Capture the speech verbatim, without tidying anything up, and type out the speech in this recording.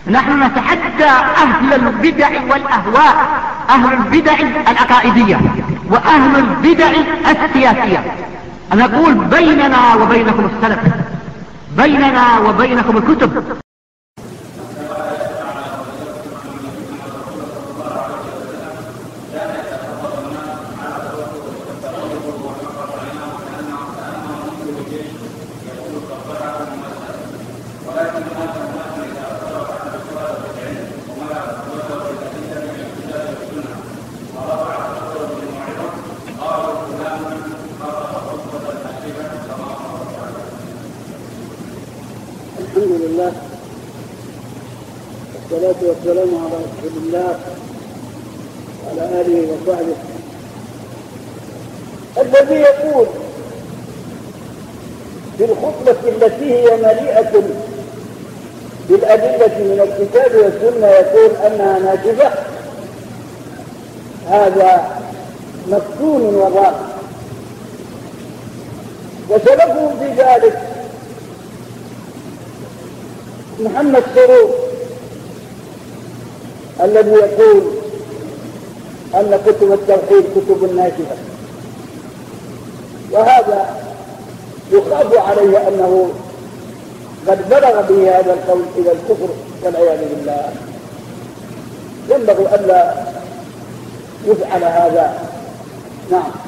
نحن نتحدى أهل البدع والأهواء، أهل البدع العقائدية وأهل البدع السياسية. نقول بيننا وبينكم السلف، بيننا وبينكم الكتب. الحمد لله والصلاة والسلام على رسول الله وعلى آله وصحبه. الذي يقول في الخطبة التي هي مليئة بالأدلة من الكتاب والسنة يقول أنها ناجزة، هذا مفتون وضال. وسببه في ذلك محمد سرور الذي يقول أن كتب التوحيد كتب ناجزة، وهذا يخاف عليه أنه قد بلغ به هذا القول إلى الكفر والعياذ بالله. ينبغي ألا يفعل هذا. نعم.